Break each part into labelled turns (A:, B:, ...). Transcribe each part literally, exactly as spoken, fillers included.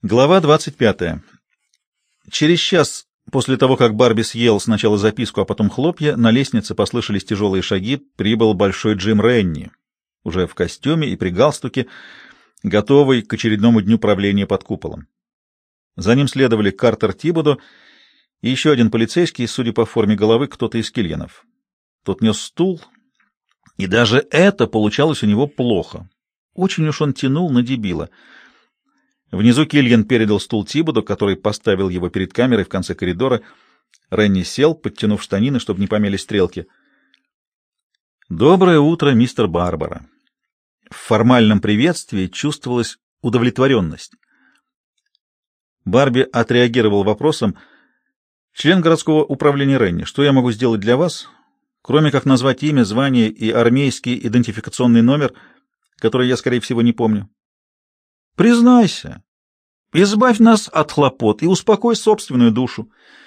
A: Глава двадцать пятая. Через час после того, как Барби съел сначала записку, а потом хлопья, на лестнице послышались тяжелые шаги, прибыл большой Джим Ренни, уже в костюме и при галстуке, готовый к очередному дню правления под куполом. За ним следовали Картер Тибодо и еще один полицейский, судя по форме головы, кто-то из Кильянов. Тот нес стул, и даже это получалось у него плохо. Очень уж он тянул на дебила. Внизу Кильян передал стул Тибодо, который поставил его перед камерой в конце коридора. Ренни сел, подтянув штанины, чтобы не помялись стрелки. «Доброе утро, мистер Барбара». В формальном приветствии чувствовалась удовлетворенность. Барби отреагировал вопросом: «Член городского управления Ренни, что я могу сделать для вас, кроме как назвать имя, звание и армейский идентификационный номер, который я, скорее всего, не помню?» «Признайся, избавь нас от хлопот и успокой собственную душу».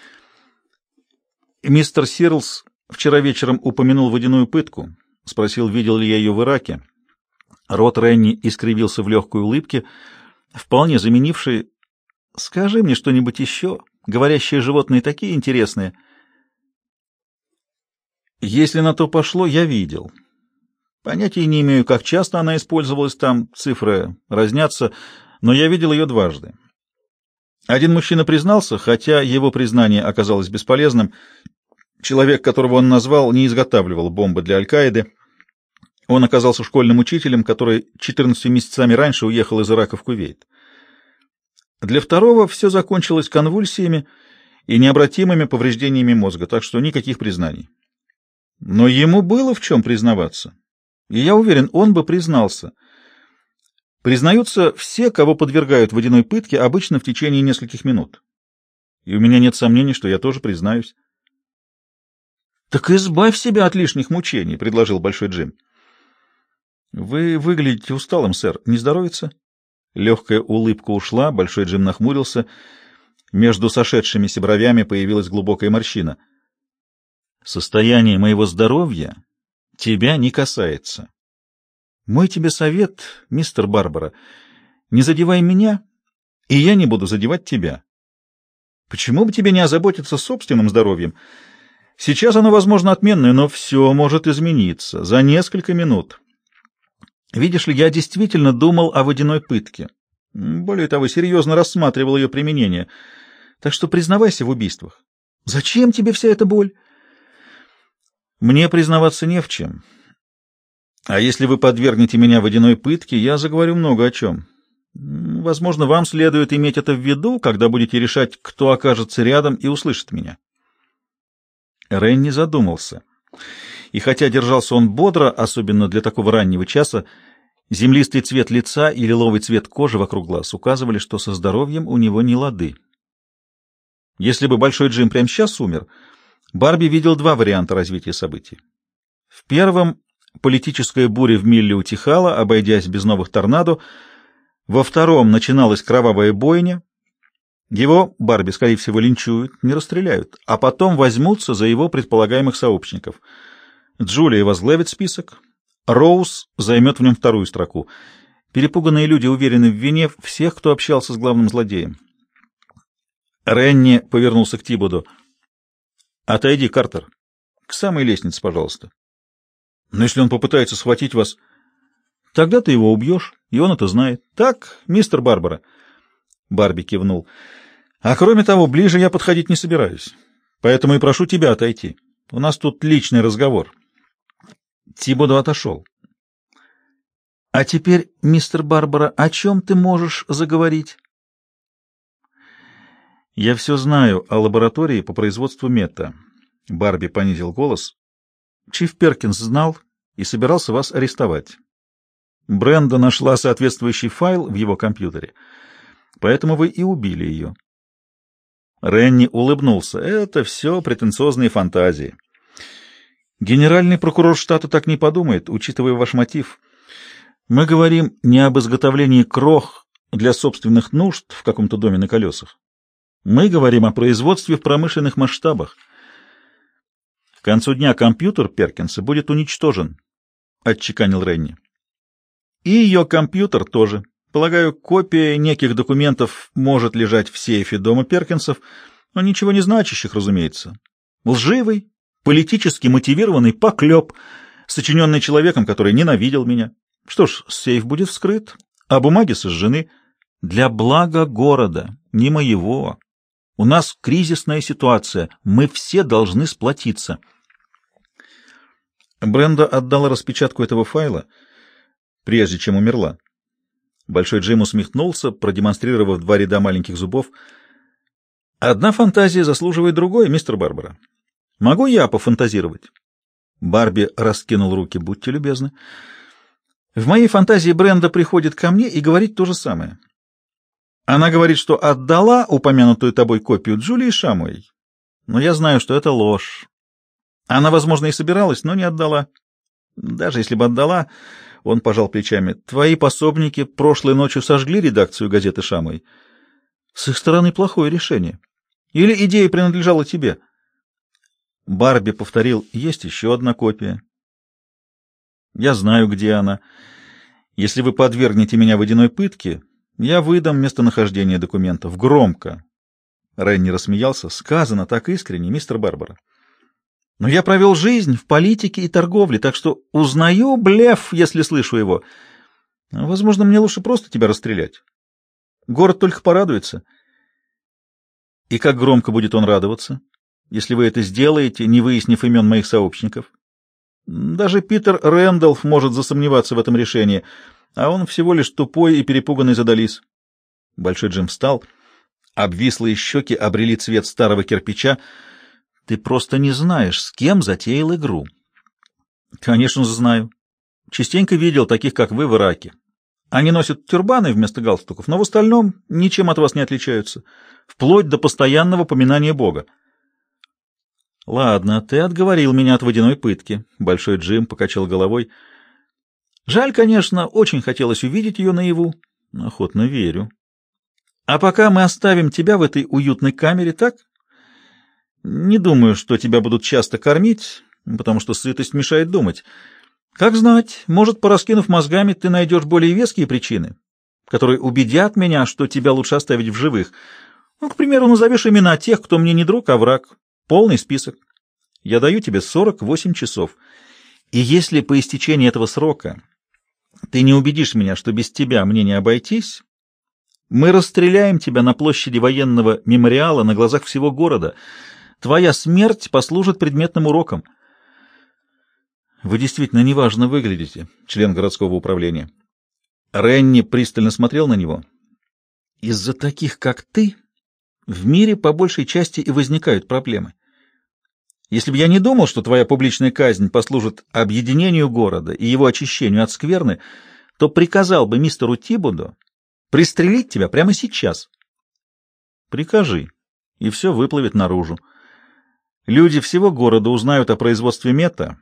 A: «Мистер Сирлс вчера вечером упомянул водяную пытку. Спросил, видел ли я ее в Ираке». Рот Ренни искривился в легкой улыбке, вполне заменившей: «Скажи мне что-нибудь еще. Говорящие животные такие интересные». «Если на то пошло, я видел. Понятия не имею, как часто она использовалась там, цифры разнятся, но я видел ее дважды. Один мужчина признался, хотя его признание оказалось бесполезным. Человек, которого он назвал, не изготавливал бомбы для Аль-Каиды. Он оказался школьным учителем, который четырнадцатью месяцами раньше уехал из Ирака в Кувейт. Для второго все закончилось конвульсиями и необратимыми повреждениями мозга, так что никаких признаний. Но ему было в чем признаваться. И я уверен, он бы признался. Признаются все, кого подвергают водяной пытке, обычно в течение нескольких минут. И у меня нет сомнений, что я тоже признаюсь. — Так избавь себя от лишних мучений, — предложил Большой Джим. — Вы выглядите усталым, сэр. Не здоровится? Легкая улыбка ушла, Большой Джим нахмурился. Между сошедшимися бровями появилась глубокая морщина. — Состояние моего здоровья тебя не касается. Мой тебе совет, мистер Барбара, не задевай меня, и я не буду задевать тебя. Почему бы тебе не озаботиться собственным здоровьем? Сейчас оно, возможно, отменное, но все может измениться за несколько минут. Видишь ли, я действительно думал о водяной пытке. Более того, серьезно рассматривал ее применение. Так что признавайся в убийствах. Зачем тебе вся эта боль? Мне признаваться не в чем. А если вы подвергнете меня водяной пытке, я заговорю много о чем. Возможно, вам следует иметь это в виду, когда будете решать, кто окажется рядом и услышит меня. Ренни задумался. И хотя держался он бодро, особенно для такого раннего часа, землистый цвет лица и лиловый цвет кожи вокруг глаз указывали, что со здоровьем у него не лады. Если бы Большой Джим прямо сейчас умер, Барби видел два варианта развития событий. В первом политическая буря в Милле утихала, обойдясь без новых торнадо. Во втором начиналась кровавая бойня. Его, Барби, скорее всего, линчуют, не расстреляют, а потом возьмутся за его предполагаемых сообщников. Джулия возглавит список, Роуз займет в нем вторую строку. Перепуганные люди уверены в вине всех, кто общался с главным злодеем. Ренни повернулся к Тибодо. «Отойди, Картер. К самой лестнице, пожалуйста. Но если он попытается схватить вас, тогда ты его убьешь, и он это знает. Так, мистер Барбара?» Барби кивнул. «А кроме того, ближе я подходить не собираюсь. Поэтому и прошу тебя отойти. У нас тут личный разговор». Тибодо отошел. «А теперь, мистер Барбара, о чем ты можешь заговорить?» «Я все знаю о лаборатории по производству мета». Барби понизил голос. «Чиф Перкинс знал и собирался вас арестовать. Бренда нашла соответствующий файл в его компьютере, поэтому вы и убили ее». Ренни улыбнулся. «Это все претенциозные фантазии. Генеральный прокурор штата так не подумает, учитывая ваш мотив. Мы говорим не об изготовлении крох для собственных нужд в каком-то доме на колесах. Мы говорим о производстве в промышленных масштабах. К концу дня компьютер Перкинса будет уничтожен», — отчеканил Ренни. «И ее компьютер тоже», — Полагаю, копия неких документов может лежать в сейфе дома Перкинсов, но ничего не значащих, разумеется. Лживый, политически мотивированный поклеп, сочиненный человеком, который ненавидел меня. Что ж, сейф будет вскрыт, а бумаги сожжены. Для блага города, не моего. У нас кризисная ситуация, мы все должны сплотиться. Бренда отдала распечатку этого файла, прежде чем умерла. Большой Джим усмехнулся, продемонстрировав два ряда маленьких зубов. «Одна фантазия заслуживает другой, мистер Барбара. Могу я пофантазировать?» Барби раскинул руки. «Будьте любезны». «В моей фантазии Бренда приходит ко мне и говорит то же самое. Она говорит, что отдала упомянутую тобой копию Джулии Шамуэй, но я знаю, что это ложь. Она, возможно, и собиралась, но не отдала. Даже если бы отдала, он пожал плечами, твои пособники прошлой ночью сожгли редакцию газеты «Шамуэй». С их стороны плохое решение. Или идея принадлежала тебе?» Барби повторил, есть еще одна копия. Я знаю, где она. Если вы подвергнете меня водяной пытке, я выдам местонахождение документов. Громко. Ренни рассмеялся. Сказано так искренне, мистер Барбара. Но я провел жизнь в политике и торговле, так что узнаю блеф, если слышу его. Возможно, мне лучше просто тебя расстрелять. Город только порадуется. И как громко будет он радоваться, если вы это сделаете, не выяснив имен моих сообщников? Даже Питер Рэндалф может засомневаться в этом решении, а он всего лишь тупой и перепуганный задалис. Большой Джим встал. Обвислые щеки обрели цвет старого кирпича. Ты просто не знаешь, с кем затеял игру. Конечно же, знаю. Частенько видел таких, как вы, в Ираке. Они носят тюрбаны вместо галстуков, но в остальном ничем от вас не отличаются, вплоть до постоянного поминания Бога. Ладно, ты отговорил меня от водяной пытки. Большой Джим покачал головой. Жаль, конечно, очень хотелось увидеть ее наяву. Охотно верю. А пока мы оставим тебя в этой уютной камере, так? Не думаю, что тебя будут часто кормить, потому что сытость мешает думать. Как знать, может, пораскинув мозгами, ты найдешь более веские причины, которые убедят меня, что тебя лучше оставить в живых. Ну, к примеру, назовешь имена тех, кто мне не друг, а враг. Полный список. Я даю тебе сорок восемь часов. И если по истечении этого срока ты не убедишь меня, что без тебя мне не обойтись, мы расстреляем тебя на площади военного мемориала на глазах всего города. Твоя смерть послужит предметным уроком. Вы действительно неважно выглядите, член городского управления. Ренни пристально смотрел на него. Из-за таких, как ты, в мире по большей части и возникают проблемы. Если бы я не думал, что твоя публичная казнь послужит объединению города и его очищению от скверны, то приказал бы мистеру Тибоду пристрелить тебя прямо сейчас. Прикажи, и все выплывет наружу. Люди всего города узнают о производстве мета,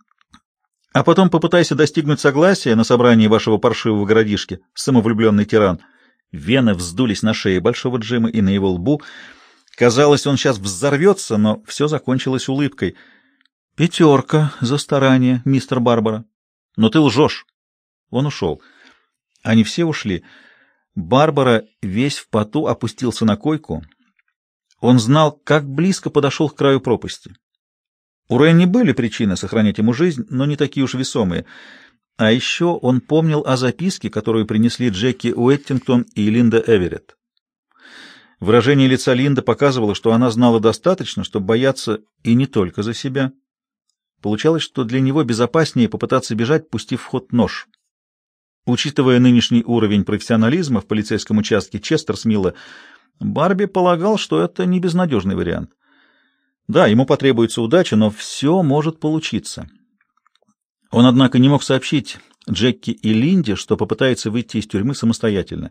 A: а потом попытайся достигнуть согласия на собрании вашего паршивого городишки, самовлюбленный тиран. Вены вздулись на шее Большого Джима и на его лбу. Казалось, он сейчас взорвется, но все закончилось улыбкой. «Пятерка за старание, мистер Барбара. Но ты лжешь». Он ушел. Они все ушли. Барбара весь в поту опустился на койку. Он знал, как близко подошел к краю пропасти. У Ренни были причины сохранять ему жизнь, но не такие уж весомые. А еще он помнил о записке, которую принесли Джеки Уэттингтон и Линда Эверетт. Выражение лица Линды показывало, что она знала достаточно, чтобы бояться и не только за себя. Получалось, что для него безопаснее попытаться бежать, пустив в ход нож. Учитывая нынешний уровень профессионализма в полицейском участке Честерсмилла, Барби полагал, что это не безнадежный вариант. Да, ему потребуется удача, но все может получиться. Он, однако, не мог сообщить Джеки и Линде, что попытается выйти из тюрьмы самостоятельно.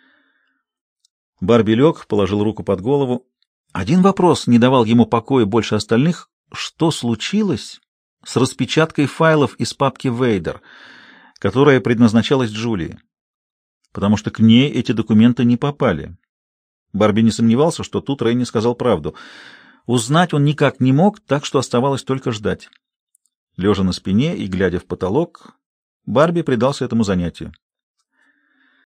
A: Барби лег, положил руку под голову. Один вопрос не давал ему покоя больше остальных. Что случилось с распечаткой файлов из папки Вейдер, которая предназначалась Джулии? Потому что к ней эти документы не попали. Барби не сомневался, что тут Ренни сказал правду. Узнать он никак не мог, так что оставалось только ждать. Лежа на спине и глядя в потолок, Барби предался этому занятию.